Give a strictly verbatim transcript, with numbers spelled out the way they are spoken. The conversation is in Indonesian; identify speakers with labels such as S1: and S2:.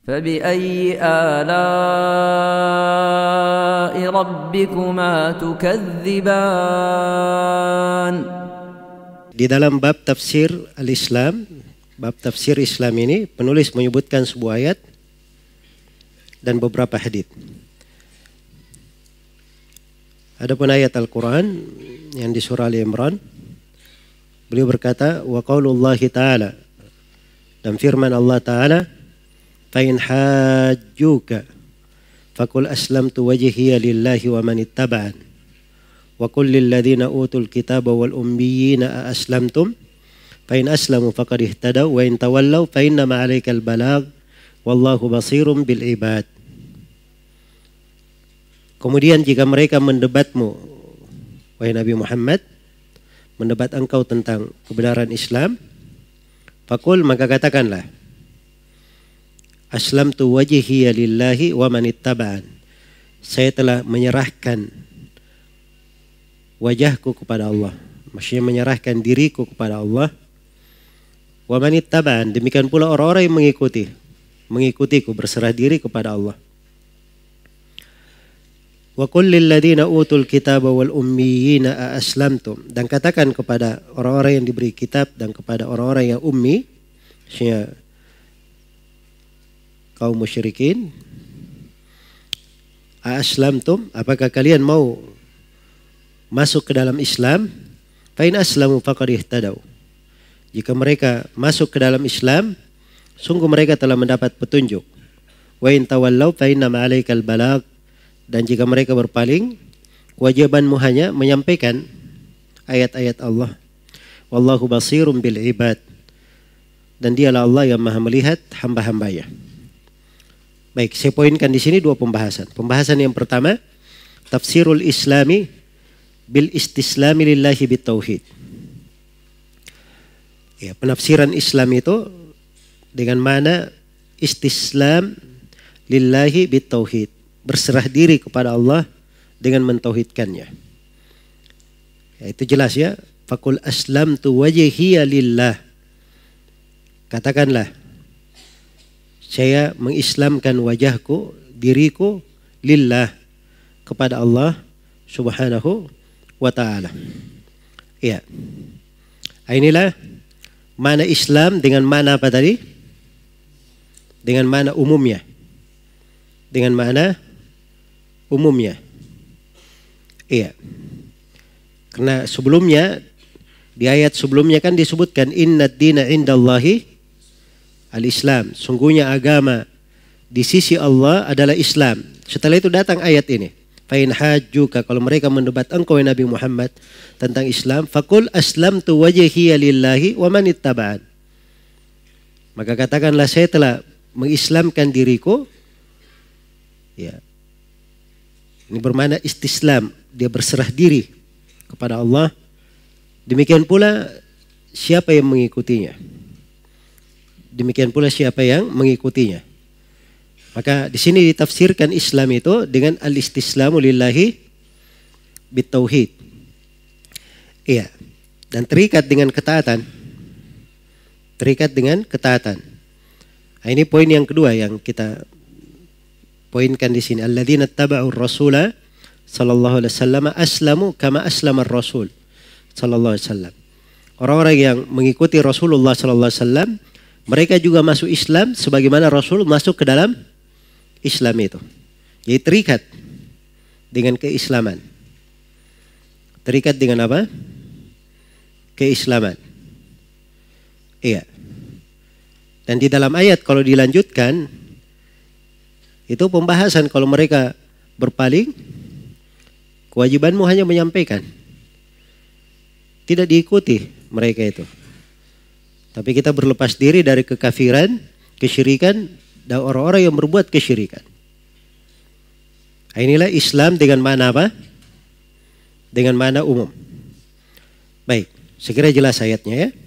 S1: فبأي آلاء ربكما تكذبان.
S2: Di dalam bab tafsir al-Islam, bab tafsir Islam ini, penulis menyebutkan sebuah ayat dan beberapa hadits. Adapun ayat Al-Quran yang di surah Ali Imran, beliau berkata, wa qaulullahi ta'ala, dan firman Allah Ta'ala, fa in hajjuka faqul aslamtu wajhiya lillahi wa man ittaba'an wa qul lil ladzina utul kitaba wal ummiyina a aslamtum fa in aslamu faqad ihtadaw wa in tawallaw fa inna ma 'alaikal balagh wallahu basirum bil ibad. Kemudian jika mereka mendebatmu, wahai Nabi Muhammad, mendebat engkau tentang kebenaran Islam, faqul, maka katakanlah, aslamtu wajhiya lillahi wa man ittaba'an. Saya telah menyerahkan wajahku kepada Allah. Maksudnya menyerahkan diriku kepada Allah. Wa man ittaba'an, demikian pula orang-orang yang mengikuti, mengikutiku, berserah diri kepada Allah. Wa qul lil ladzina utul kitaba wal ummiyina a aslamtum, dan katakan kepada orang-orang yang diberi kitab dan kepada orang-orang yang ummi, maksudnya kaum musyrikin, a aslamtum, apakah kalian mau masuk ke dalam Islam? Fa in aslamu faqad ihtadaw, jika mereka masuk ke dalam Islam, sungguh mereka telah mendapat petunjuk. Wa in tawallaw fa inna ma 'alaikal balagh, dan jika mereka berpaling, kewajibanmu hanya menyampaikan ayat-ayat Allah. Wallahu basirum bil ibad, dan dialah Allah yang maha melihat hamba-hambanya. Baik, saya poinkan di sini dua pembahasan. Pembahasan yang pertama, tafsirul islami bil istislami lillahi bit tauhid. Ya, penafsiran Islam itu dengan mana istislam lillahi bit tauhid, berserah diri kepada Allah dengan mentauhidkannya. Ya, itu jelas ya. Faqul aslamtu wajhiya lillah. Katakanlah, saya mengislamkan wajahku, diriku, lillah, kepada Allah subhanahu wa ta'ala. Ya. Inilah mana Islam dengan mana apa tadi? Dengan mana umumnya. Dengan mana umumnya. Iya. Karena sebelumnya, di ayat sebelumnya kan disebutkan innad dina indallahi al-Islam. Sungguhnya agama di sisi Allah adalah Islam. Setelah itu datang ayat ini. Fa in hajjuka, kalau mereka mendebat engkau Nabi Muhammad tentang Islam, faqul aslamtu wajhiya lillahi wa man ittaba'an. Maka katakanlah, saya telah mengislamkan diriku. Ya. Ini bermakna istislam, dia berserah diri kepada Allah. Demikian pula siapa yang mengikutinya. Demikian pula siapa yang mengikutinya. Maka di sini ditafsirkan Islam itu dengan al-istislamu lillahi bitauhid. Iya. Dan terikat dengan ketaatan. Terikat dengan ketaatan. Nah, ini poin yang kedua yang kita poinkan di sini. Alladzina taba'ur rasula sallallahu alaihi wasallam aslamu kama aslama ar-rasul sallallahu alaihi wasallam. Orang-orang yang mengikuti Rasulullah sallallahu alaihi wasallam, mereka juga masuk Islam sebagaimana Rasul masuk ke dalam Islam itu. Jadi terikat dengan keislaman. Terikat dengan apa? Keislaman. Iya. Dan di dalam ayat kalau dilanjutkan, itu pembahasan kalau mereka berpaling, kewajibanmu hanya menyampaikan. Tidak diikuti mereka itu. Tapi kita berlepas diri dari kekafiran, kesyirikan, dan orang-orang yang berbuat kesyirikan. Inilah Islam dengan mana apa? Dengan mana umum. Baik, sekira jelas ayatnya ya.